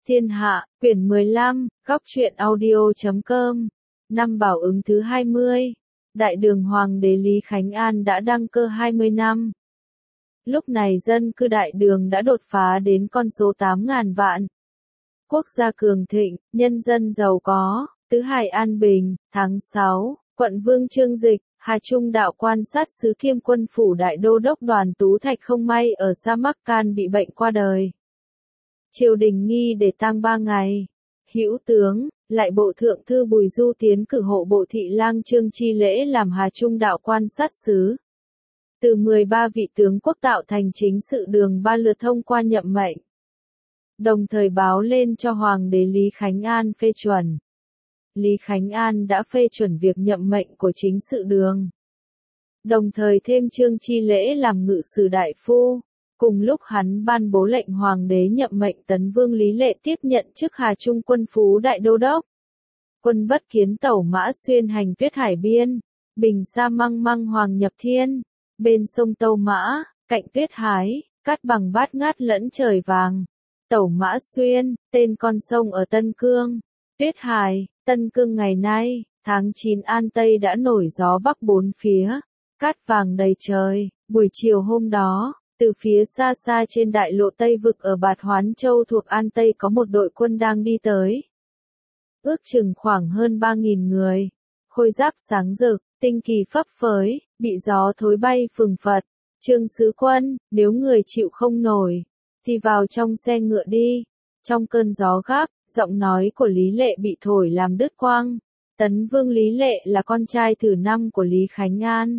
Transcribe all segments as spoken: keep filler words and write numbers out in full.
Thiên Hạ, quyển mười lăm, góc truyện audio chấm com. Năm Bảo Ứng thứ hai mươi. Đại đường Hoàng đế Lý Khánh An đã đăng cơ hai mươi năm. Lúc này dân cư đại đường đã đột phá đến con số tám nghìn vạn. Quốc gia cường thịnh, nhân dân giàu có, tứ hải an bình. Tháng sáu, quận Vương Chương Dịch, Hà Trung đạo quan sát sứ kiêm quân phủ đại đô đốc Đoàn Tú Thạch không may ở Samarkand bị bệnh qua đời. Triều đình nghi để tang ba ngày. Hữu tướng, lại bộ thượng thư Bùi Du tiến cử hộ bộ thị lang Trương Chi Lễ làm Hà Trung đạo quan sát sứ. Từ mười ba vị tướng quốc tạo thành chính sự đường ba lượt thông qua nhậm mệnh. Đồng thời báo lên cho Hoàng đế Lý Khánh An phê chuẩn. Lý Khánh An đã phê chuẩn việc nhậm mệnh của chính sự đường. Đồng thời thêm Trương Chi Lễ làm ngự sử đại phu. Cùng lúc hắn ban bố lệnh Hoàng đế nhậm mệnh Tấn Vương Lý Lệ tiếp nhận chức Hà Trung quân phú đại đô đốc. Quân Bất Kiến tẩu mã xuyên hành tuyết hải biên, bình sa măng măng hoàng nhập thiên, bên sông tâu mã, cạnh tuyết hái, cát bằng bát ngát lẫn trời vàng. Tẩu mã xuyên, tên con sông ở Tân Cương, tuyết hải, Tân Cương ngày nay, tháng chín An Tây đã nổi gió bắc bốn phía, cát vàng đầy trời. Buổi chiều hôm đó, từ phía xa xa trên đại lộ Tây Vực ở Bạt Hoán Châu thuộc An Tây có một đội quân đang đi tới. Ước chừng khoảng hơn ba nghìn người. Khôi giáp sáng rực, tinh kỳ phấp phới, bị gió thối bay phừng phật. Trương sứ quân, nếu người chịu không nổi, thì vào trong xe ngựa đi. Trong cơn gió gáp, giọng nói của Lý Lệ bị thổi làm đứt quang. Tấn Vương Lý Lệ là con trai thứ năm của Lý Khánh An.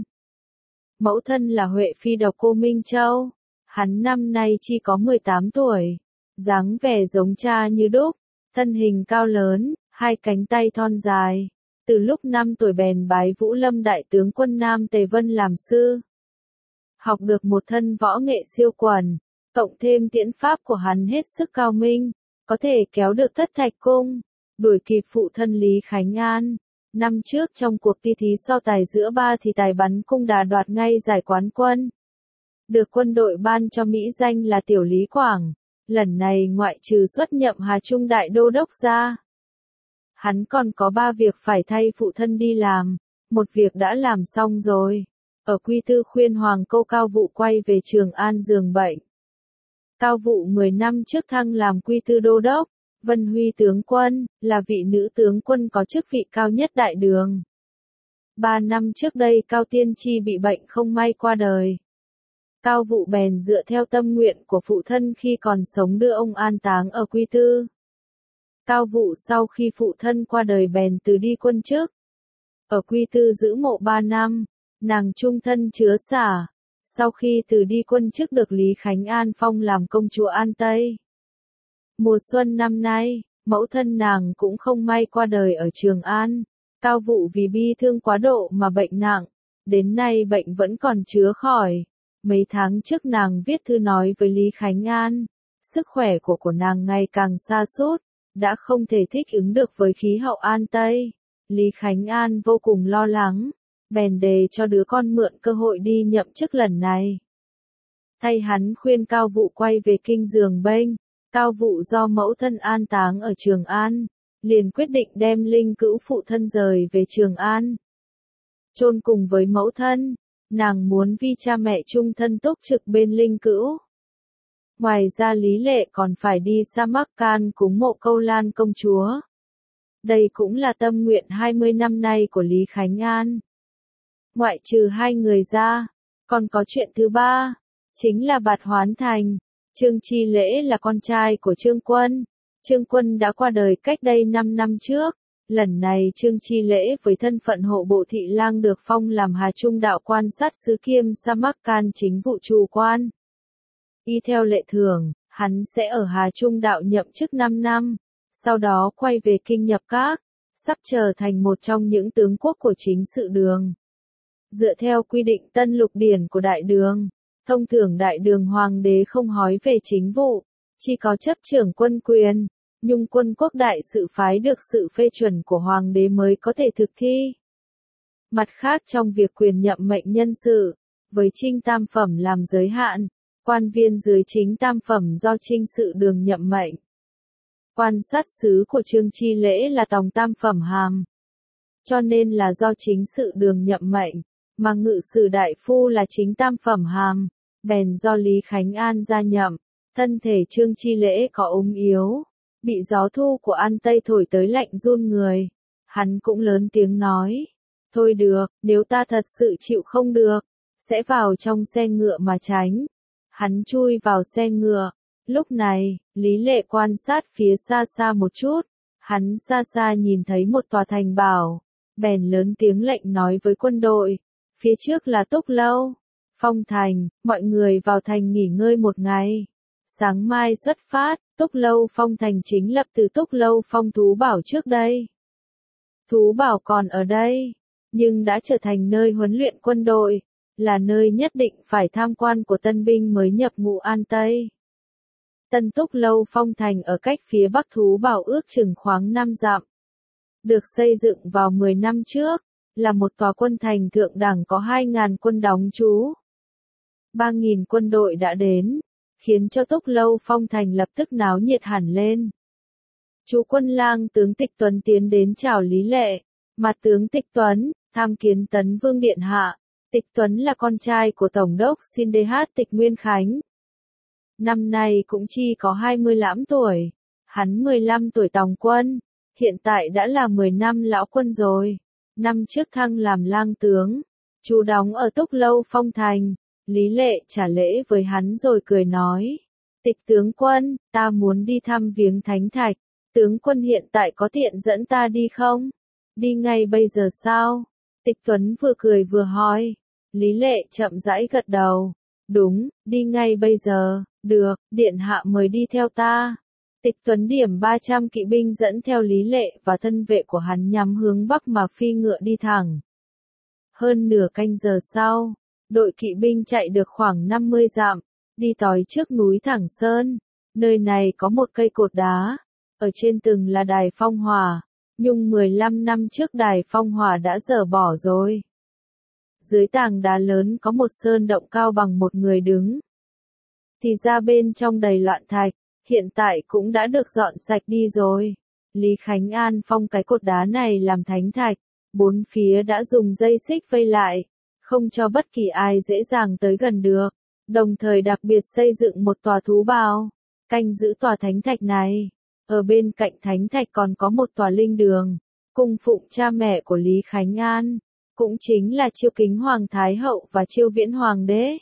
Mẫu thân là Huệ Phi độc cô Minh Châu. Hắn năm nay chỉ có mười tám tuổi. Dáng vẻ giống cha như đúc. Thân hình cao lớn, hai cánh tay thon dài. Từ lúc năm tuổi bèn bái Vũ Lâm đại tướng quân Nam Tề Vân làm sư. Học được một thân võ nghệ siêu quần. Cộng thêm tiễn pháp của hắn hết sức cao minh. Có thể kéo được Thất Thạch Cung. Đuổi kịp phụ thân Lý Khánh An. Năm trước trong cuộc thi thí so tài giữa ba thì tài bắn cung đà đoạt ngay giải quán quân. Được quân đội ban cho mỹ danh là Tiểu Lý Quảng. Lần này ngoại trừ xuất nhậm Hà Trung đại đô đốc ra, hắn còn có ba việc phải thay phụ thân đi làm. Một việc đã làm xong rồi. Ở Quy Tư khuyên Hoàng Câu Cao Vụ quay về Trường An giường bệnh. Cao Vụ mười năm trước thăng làm Quy Tư đô đốc. Vân Huy tướng quân, là vị nữ tướng quân có chức vị cao nhất đại đường. Ba năm trước đây Cao Tiên Tri bị bệnh không may qua đời. Cao Vụ bèn dựa theo tâm nguyện của phụ thân khi còn sống đưa ông an táng ở Quy Tư. Cao Vụ sau khi phụ thân qua đời bèn từ đi quân chức. Ở Quy Tư giữ mộ ba năm, nàng trung thân chứa xả. Sau khi từ đi quân chức được Lý Khánh An phong làm công chúa An Tây. Mùa xuân năm nay, mẫu thân nàng cũng không may qua đời ở Trường An. Cao Vụ vì bi thương quá độ mà bệnh nặng. Đến nay bệnh vẫn còn chữa khỏi. Mấy tháng trước nàng viết thư nói với Lý Khánh An. Sức khỏe của của nàng ngày càng sa sút, đã không thể thích ứng được với khí hậu An Tây. Lý Khánh An vô cùng lo lắng, bèn đề cho đứa con mượn cơ hội đi nhậm chức lần này. Thay hắn khuyên Cao Vụ quay về kinh giường bênh. Cao Vụ do mẫu thân an táng ở Trường An, liền quyết định đem linh cữu phụ thân rời về Trường An. Chôn cùng với mẫu thân, nàng muốn vì cha mẹ chung thân túc trực bên linh cữu. Ngoài ra Lý Lệ còn phải đi Samarkand cúng mộ Câu Lan công chúa. Đây cũng là tâm nguyện hai mươi năm nay của Lý Khánh An. Ngoại trừ hai người ra, còn có chuyện thứ ba, chính là Bạt Hoán Thành. Trương Chi Lễ là con trai của Trương Quân. Trương Quân đã qua đời cách đây năm năm trước. Lần này Trương Chi Lễ với thân phận hộ bộ thị lang được phong làm Hà Trung đạo quan sát sứ kiêm Samarkand chính vụ chủ quan. Y theo lệ thường, hắn sẽ ở Hà Trung đạo nhậm chức năm năm, sau đó quay về kinh nhập các, sắp trở thành một trong những tướng quốc của chính sự đường. Dựa theo quy định Tân Lục Điển của Đại Đường, thông thường Đại Đường Hoàng đế không hói về chính vụ, chỉ có chấp trưởng quân quyền, nhưng quân quốc đại sự phái được sự phê chuẩn của Hoàng đế mới có thể thực thi. Mặt khác trong việc quyền nhậm mệnh nhân sự, với trinh tam phẩm làm giới hạn, quan viên dưới chính tam phẩm do trinh sự đường nhậm mệnh. Quan sát sứ của Trương Chi Lễ là tòng tam phẩm hàm. Cho nên là do chính sự đường nhậm mệnh, mà ngự sử đại phu là chính tam phẩm hàm, bèn do Lý Khánh An gia nhậm. Thân thể Trương Chi Lễ có ốm yếu, bị gió thu của An Tây thổi tới lạnh run người. Hắn cũng lớn tiếng nói, thôi được, nếu ta thật sự chịu không được, sẽ vào trong xe ngựa mà tránh. Hắn chui vào xe ngựa. Lúc này, Lý Lệ quan sát phía xa xa một chút, hắn xa xa nhìn thấy một tòa thành bảo, bèn lớn tiếng lệnh nói với quân đội, phía trước là Túc Lâu, Phong Thành, mọi người vào thành nghỉ ngơi một ngày. Sáng mai xuất phát, Túc Lâu Phong Thành chính lập từ Túc Lâu Phong Thú Bảo trước đây. Thú Bảo còn ở đây, nhưng đã trở thành nơi huấn luyện quân đội, là nơi nhất định phải tham quan của tân binh mới nhập ngũ An Tây. Tân Túc Lâu Phong Thành ở cách phía bắc Thú Bảo ước chừng khoảng năm dặm. Được xây dựng vào mười năm trước, là một tòa quân thành thượng đẳng có hai nghìn quân đóng trú. ba nghìn quân đội đã đến, khiến cho Túc Lâu Phong Thành lập tức náo nhiệt hẳn lên. Chú quân lang tướng Tịch Tuấn tiến đến chào Lý Lệ, mặt tướng Tịch Tuấn, tham kiến Tấn Vương Điện Hạ. Tịch Tuấn là con trai của Tổng đốc Xin Đê Hát Tịch Nguyên Khánh. Năm nay cũng chỉ có hai mươi lăm tuổi, hắn mười lăm tuổi tòng quân, hiện tại đã là mười năm lão quân rồi. Năm trước thăng làm lang tướng, chú đóng ở Túc Lâu Phong Thành. Lý Lệ trả lễ với hắn rồi cười nói, Tịch tướng quân, ta muốn đi thăm viếng Thánh Thạch, tướng quân hiện tại có tiện dẫn ta đi không? Đi ngay bây giờ sao? Tịch Tuấn vừa cười vừa hỏi. Lý Lệ chậm rãi gật đầu, đúng, đi ngay bây giờ, được, điện hạ mời đi theo ta. Tịch Tuấn điểm ba trăm kỵ binh dẫn theo Lý Lệ và thân vệ của hắn nhắm hướng bắc mà phi ngựa đi thẳng. Hơn nửa canh giờ sau, đội kỵ binh chạy được khoảng năm mươi dặm, đi tới trước núi Thẳng Sơn. Nơi này có một cây cột đá, ở trên từng là đài phong hỏa, nhưng mười lăm năm trước đài phong hỏa đã dỡ bỏ rồi. Dưới tảng đá lớn có một sơn động cao bằng một người đứng. Thì ra bên trong đầy loạn thạch, hiện tại cũng đã được dọn sạch đi rồi. Lý Khánh An phong cái cột đá này làm thánh thạch, bốn phía đã dùng dây xích vây lại, không cho bất kỳ ai dễ dàng tới gần được. Đồng thời đặc biệt xây dựng một tòa thú bào, canh giữ tòa thánh thạch này. Ở bên cạnh thánh thạch còn có một tòa linh đường, cung phụng cha mẹ của Lý Khánh An, cũng chính là Chiêu Kính Hoàng Thái Hậu và Chiêu Viễn Hoàng đế.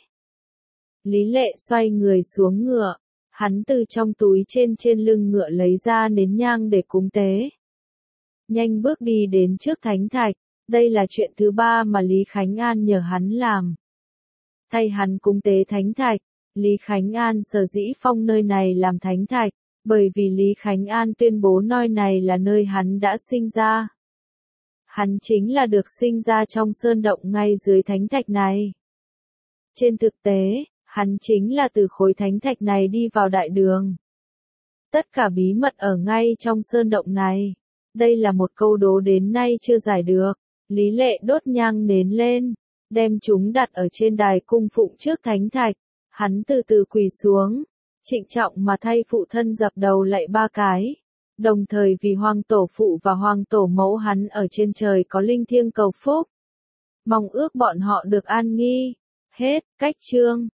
Lý Lệ xoay người xuống ngựa, hắn từ trong túi trên trên lưng ngựa lấy ra nến nhang để cúng tế. Nhanh bước đi đến trước thánh thạch, đây là chuyện thứ ba mà Lý Khánh An nhờ hắn làm. Thay hắn cúng tế thánh thạch, Lý Khánh An sở dĩ phong nơi này làm thánh thạch, bởi vì Lý Khánh An tuyên bố nơi này là nơi hắn đã sinh ra. Hắn chính là được sinh ra trong sơn động ngay dưới thánh thạch này. Trên thực tế, hắn chính là từ khối thánh thạch này đi vào đại đường. Tất cả bí mật ở ngay trong sơn động này. Đây là một câu đố đến nay chưa giải được. Lý Lệ đốt nhang nến lên, đem chúng đặt ở trên đài cung phụng trước thánh thạch. Hắn từ từ quỳ xuống, trịnh trọng mà thay phụ thân dập đầu lạy ba cái. Đồng thời vì hoàng tổ phụ và hoàng tổ mẫu hắn ở trên trời có linh thiêng cầu phúc. Mong ước bọn họ được an nghi. Hết, cách chương.